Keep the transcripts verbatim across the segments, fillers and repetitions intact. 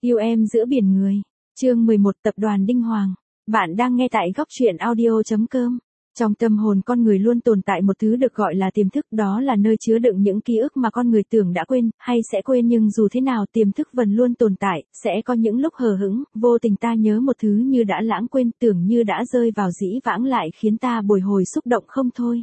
Yêu em giữa biển người. Chương mười một Tập đoàn Đinh Hoàng. Bạn đang nghe tại góc truyện audio chấm com. Trong tâm hồn con người luôn tồn tại một thứ được gọi là tiềm thức, đó là nơi chứa đựng những ký ức mà con người tưởng đã quên, hay sẽ quên, nhưng dù thế nào tiềm thức vẫn luôn tồn tại, sẽ có những lúc hờ hững, vô tình ta nhớ một thứ như đã lãng quên, tưởng như đã rơi vào dĩ vãng lại khiến ta bồi hồi xúc động không thôi.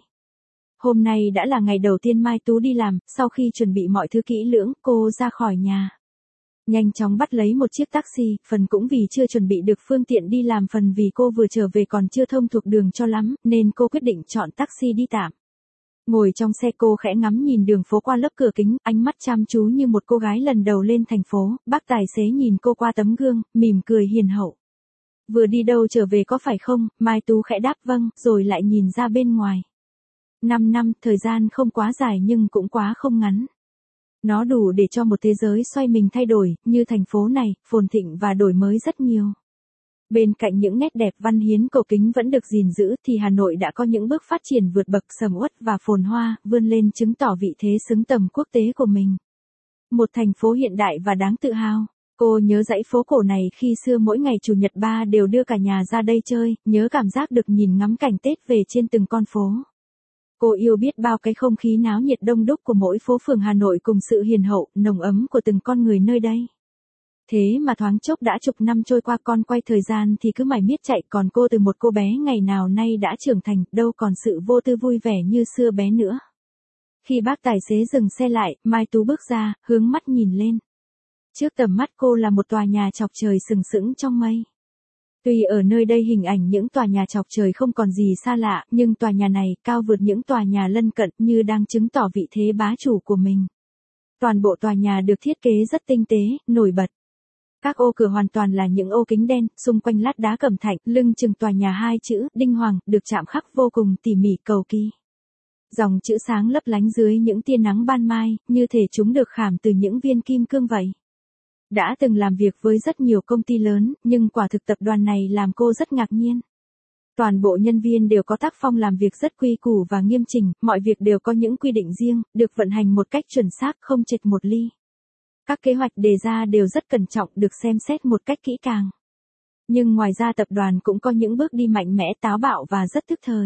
Hôm nay đã là ngày đầu tiên Mai Tú đi làm, sau khi chuẩn bị mọi thứ kỹ lưỡng, cô ra khỏi nhà. Nhanh chóng bắt lấy một chiếc taxi, phần cũng vì chưa chuẩn bị được phương tiện đi làm, phần vì cô vừa trở về còn chưa thông thuộc đường cho lắm, nên cô quyết định chọn taxi đi tạm. Ngồi trong xe cô khẽ ngắm nhìn đường phố qua lớp cửa kính, ánh mắt chăm chú như một cô gái lần đầu lên thành phố. Bác tài xế nhìn cô qua tấm gương, mỉm cười hiền hậu. Vừa đi đâu trở về có phải không? Mai Tú khẽ đáp vâng, rồi lại nhìn ra bên ngoài. Năm năm, thời gian không quá dài nhưng cũng quá không ngắn. Nó đủ để cho một thế giới xoay mình thay đổi, như thành phố này, phồn thịnh và đổi mới rất nhiều. Bên cạnh những nét đẹp văn hiến cổ kính vẫn được gìn giữ, thì Hà Nội đã có những bước phát triển vượt bậc, sầm uất và phồn hoa, vươn lên chứng tỏ vị thế xứng tầm quốc tế của mình. Một thành phố hiện đại và đáng tự hào. Cô nhớ dãy phố cổ này khi xưa mỗi ngày chủ nhật ba đều đưa cả nhà ra đây chơi, nhớ cảm giác được nhìn ngắm cảnh Tết về trên từng con phố. Cô yêu biết bao cái không khí náo nhiệt đông đúc của mỗi phố phường Hà Nội cùng sự hiền hậu, nồng ấm của từng con người nơi đây. Thế mà thoáng chốc đã chục năm trôi qua, con quay thời gian thì cứ mải miết chạy, còn cô từ một cô bé ngày nào nay đã trưởng thành, đâu còn sự vô tư vui vẻ như xưa bé nữa. Khi bác tài xế dừng xe lại, Mai Tú bước ra, hướng mắt nhìn lên. Trước tầm mắt cô là một tòa nhà chọc trời sừng sững trong mây. Tuy ở nơi đây hình ảnh những tòa nhà chọc trời không còn gì xa lạ, nhưng tòa nhà này cao vượt những tòa nhà lân cận, như đang chứng tỏ vị thế bá chủ của mình. Toàn bộ tòa nhà được thiết kế rất tinh tế, nổi bật. Các ô cửa hoàn toàn là những ô kính đen, xung quanh lát đá cẩm thạch, lưng chừng tòa nhà hai chữ Đinh Hoàng được chạm khắc vô cùng tỉ mỉ cầu kỳ. Dòng chữ sáng lấp lánh dưới những tia nắng ban mai, như thể chúng được khảm từ những viên kim cương vậy. Đã từng làm việc với rất nhiều công ty lớn, nhưng quả thực tập đoàn này làm cô rất ngạc nhiên. Toàn bộ nhân viên đều có tác phong làm việc rất quy củ và nghiêm chỉnh, mọi việc đều có những quy định riêng, được vận hành một cách chuẩn xác, không chệch một ly. Các kế hoạch đề ra đều rất cẩn trọng, được xem xét một cách kỹ càng. Nhưng ngoài ra tập đoàn cũng có những bước đi mạnh mẽ, táo bạo và rất thức thời.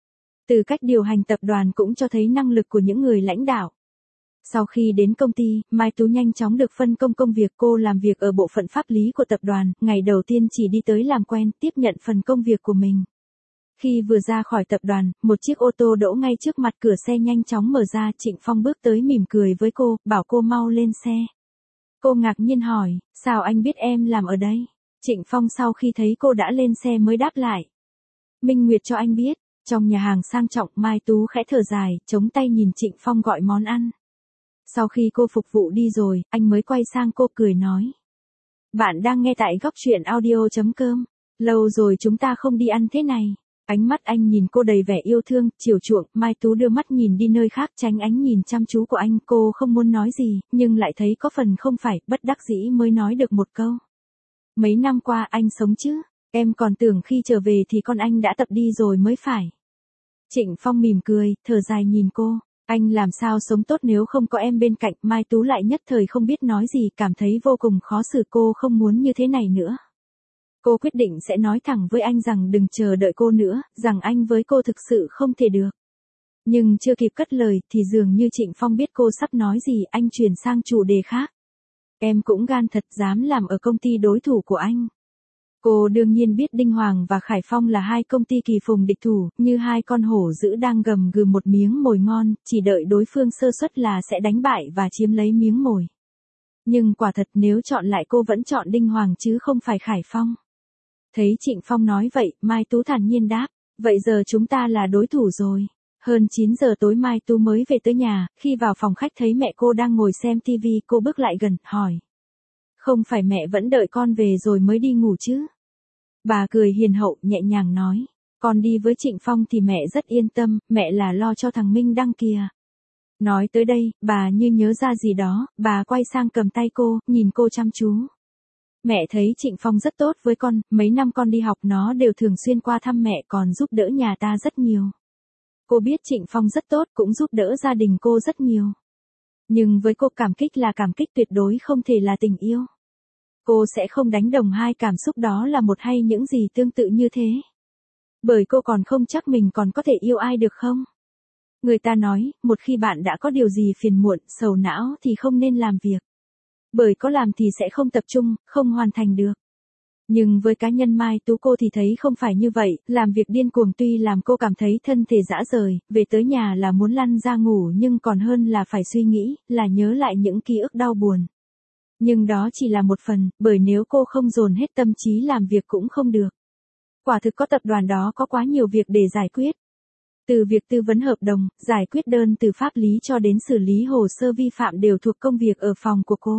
Từ cách điều hành tập đoàn cũng cho thấy năng lực của những người lãnh đạo. Sau khi đến công ty, Mai Tú nhanh chóng được phân công công việc. Cô làm việc ở bộ phận pháp lý của tập đoàn, ngày đầu tiên chỉ đi tới làm quen, tiếp nhận phần công việc của mình. Khi vừa ra khỏi tập đoàn, một chiếc ô tô đỗ ngay trước mặt, cửa xe nhanh chóng mở ra, Trịnh Phong bước tới mỉm cười với cô, bảo cô mau lên xe. Cô ngạc nhiên hỏi, sao anh biết em làm ở đây? Trịnh Phong sau khi thấy cô đã lên xe mới đáp lại. Minh Nguyệt cho anh biết. Trong nhà hàng sang trọng, Mai Tú khẽ thở dài, chống tay nhìn Trịnh Phong gọi món ăn. Sau khi cô phục vụ đi rồi, anh mới quay sang cô cười nói. Bạn đang nghe tại góc truyện audio chấm com. Lâu rồi chúng ta không đi ăn thế này. Ánh mắt anh nhìn cô đầy vẻ yêu thương, chiều chuộng. Mai Tú đưa mắt nhìn đi nơi khác, tránh ánh nhìn chăm chú của anh. Cô không muốn nói gì, nhưng lại thấy có phần không phải, bất đắc dĩ mới nói được một câu. Mấy năm qua anh sống chứ? Em còn tưởng khi trở về thì con anh đã tập đi rồi mới phải. Trịnh Phong mỉm cười, thở dài nhìn cô. Anh làm sao sống tốt nếu không có em bên cạnh? Mai Tú lại nhất thời không biết nói gì, cảm thấy vô cùng khó xử. Cô không muốn như thế này nữa. Cô quyết định sẽ nói thẳng với anh rằng đừng chờ đợi cô nữa, rằng anh với cô thực sự không thể được. Nhưng chưa kịp cất lời thì dường như Trịnh Phong biết cô sắp nói gì, anh chuyển sang chủ đề khác. Em cũng gan thật, dám làm ở công ty đối thủ của anh. Cô đương nhiên biết Đinh Hoàng và Khải Phong là hai công ty kỳ phùng địch thủ, như hai con hổ dữ đang gầm gừ một miếng mồi ngon, chỉ đợi đối phương sơ suất là sẽ đánh bại và chiếm lấy miếng mồi. Nhưng quả thật nếu chọn lại cô vẫn chọn Đinh Hoàng chứ không phải Khải Phong. Thấy Trịnh Phong nói vậy, Mai Tú thản nhiên đáp, vậy giờ chúng ta là đối thủ rồi. Hơn chín giờ tối Mai Tú mới về tới nhà, khi vào phòng khách thấy mẹ cô đang ngồi xem tivi, cô bước lại gần, hỏi. Không phải mẹ vẫn đợi con về rồi mới đi ngủ chứ? Bà cười hiền hậu, nhẹ nhàng nói. Con đi với Trịnh Phong thì mẹ rất yên tâm, mẹ là lo cho thằng Minh Đăng kìa. Nói tới đây, bà như nhớ ra gì đó, bà quay sang cầm tay cô, nhìn cô chăm chú. Mẹ thấy Trịnh Phong rất tốt với con, mấy năm con đi học nó đều thường xuyên qua thăm mẹ, còn giúp đỡ nhà ta rất nhiều. Cô biết Trịnh Phong rất tốt, cũng giúp đỡ gia đình cô rất nhiều. Nhưng với cô cảm kích là cảm kích tuyệt đối, không thể là tình yêu. cô sẽ không đánh đồng hai cảm xúc đó là một hay những gì tương tự như thế. Bởi cô còn không chắc mình còn có thể yêu ai được không? Người ta nói, một khi bạn đã có điều gì phiền muộn, sầu não thì không nên làm việc. Bởi có làm thì sẽ không tập trung, không hoàn thành được. Nhưng với cá nhân Mai Tú cô thì thấy không phải như vậy, làm việc điên cuồng tuy làm cô cảm thấy thân thể rã rời, về tới nhà là muốn lăn ra ngủ nhưng còn hơn là phải suy nghĩ, là nhớ lại những ký ức đau buồn. Nhưng đó chỉ là một phần, bởi nếu cô không dồn hết tâm trí làm việc cũng không được. Quả thực có tập đoàn đó có quá nhiều việc để giải quyết. Từ việc tư vấn hợp đồng, giải quyết đơn từ pháp lý cho đến xử lý hồ sơ vi phạm đều thuộc công việc ở phòng của cô.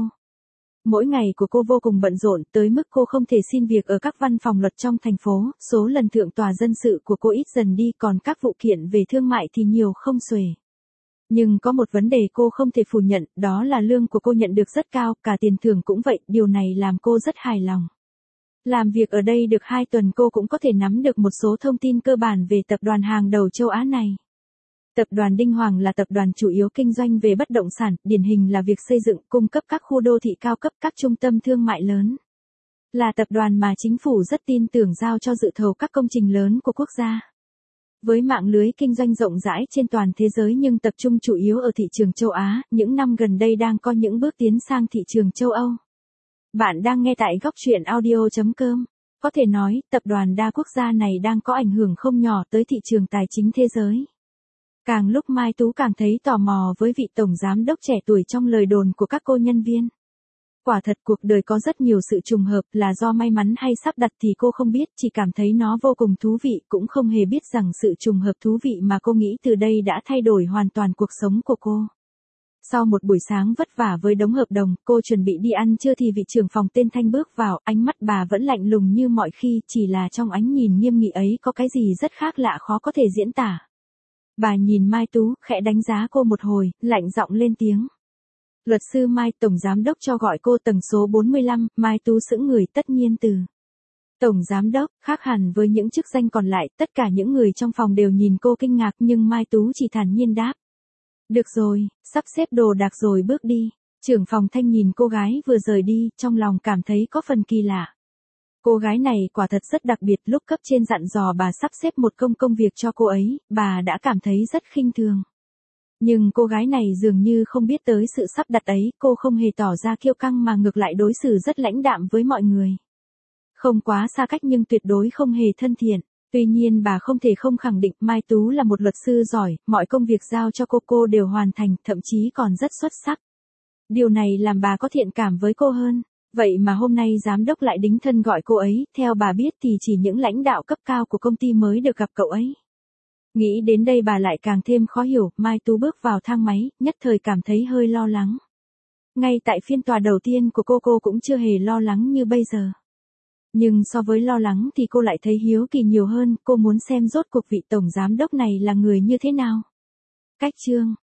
Mỗi ngày của cô vô cùng bận rộn tới mức cô không thể xin việc ở các văn phòng luật trong thành phố, số lần thượng tòa dân sự của cô ít dần đi còn các vụ kiện về thương mại thì nhiều không xuể. Nhưng có một vấn đề cô không thể phủ nhận, đó là lương của cô nhận được rất cao, cả tiền thưởng cũng vậy, điều này làm cô rất hài lòng. Làm việc ở đây được hai tuần cô cũng có thể nắm được một số thông tin cơ bản về tập đoàn hàng đầu châu Á này. Tập đoàn Đinh Hoàng là tập đoàn chủ yếu kinh doanh về bất động sản, điển hình là việc xây dựng, cung cấp các khu đô thị cao cấp, các trung tâm thương mại lớn. Là tập đoàn mà chính phủ rất tin tưởng giao cho dự thầu các công trình lớn của quốc gia. Với mạng lưới kinh doanh rộng rãi trên toàn thế giới nhưng tập trung chủ yếu ở thị trường châu Á, những năm gần đây đang có những bước tiến sang thị trường châu Âu. Bạn đang nghe tại góc truyện audio chấm com. Có thể nói, tập đoàn đa quốc gia này đang có ảnh hưởng không nhỏ tới thị trường tài chính thế giới. Càng lúc Mai Tú càng thấy tò mò với vị tổng giám đốc trẻ tuổi trong lời đồn của các cô nhân viên. Quả thật cuộc đời có rất nhiều sự trùng hợp, là do may mắn hay sắp đặt thì cô không biết, chỉ cảm thấy nó vô cùng thú vị, cũng không hề biết rằng sự trùng hợp thú vị mà cô nghĩ từ đây đã thay đổi hoàn toàn cuộc sống của cô. Sau một buổi sáng vất vả với đống hợp đồng, cô chuẩn bị đi ăn trưa thì vị trưởng phòng tên Thanh bước vào, ánh mắt bà vẫn lạnh lùng như mọi khi, chỉ là trong ánh nhìn nghiêm nghị ấy có cái gì rất khác lạ khó có thể diễn tả. Bà nhìn Mai Tú, khẽ đánh giá cô một hồi, lạnh giọng lên tiếng. Luật sư Mai, tổng giám đốc cho gọi cô tầng số bốn mươi lăm, Mai Tú sững người tất nhiên từ. Tổng giám đốc, khác hẳn với những chức danh còn lại, tất cả những người trong phòng đều nhìn cô kinh ngạc nhưng Mai Tú chỉ thản nhiên đáp. Được rồi, sắp xếp đồ đạc rồi bước đi. Trưởng phòng Thanh nhìn cô gái vừa rời đi, trong lòng cảm thấy có phần kỳ lạ. Cô gái này quả thật rất đặc biệt, lúc cấp trên dặn dò bà sắp xếp một công công việc cho cô ấy, bà đã cảm thấy rất khinh thường. Nhưng cô gái này dường như không biết tới sự sắp đặt ấy, cô không hề tỏ ra kiêu căng mà ngược lại đối xử rất lãnh đạm với mọi người. Không quá xa cách nhưng tuyệt đối không hề thân thiện. Tuy nhiên bà không thể không khẳng định Mai Tú là một luật sư giỏi, mọi công việc giao cho cô cô đều hoàn thành, thậm chí còn rất xuất sắc. Điều này làm bà có thiện cảm với cô hơn. Vậy mà hôm nay giám đốc lại đính thân gọi cô ấy, theo bà biết thì chỉ những lãnh đạo cấp cao của công ty mới được gặp cậu ấy. Nghĩ đến đây bà lại càng thêm khó hiểu, Mai Tú bước vào thang máy, nhất thời cảm thấy hơi lo lắng. Ngay tại phiên tòa đầu tiên của cô cô cũng chưa hề lo lắng như bây giờ. Nhưng so với lo lắng thì cô lại thấy hiếu kỳ nhiều hơn, cô muốn xem rốt cuộc vị tổng giám đốc này là người như thế nào. Cách chương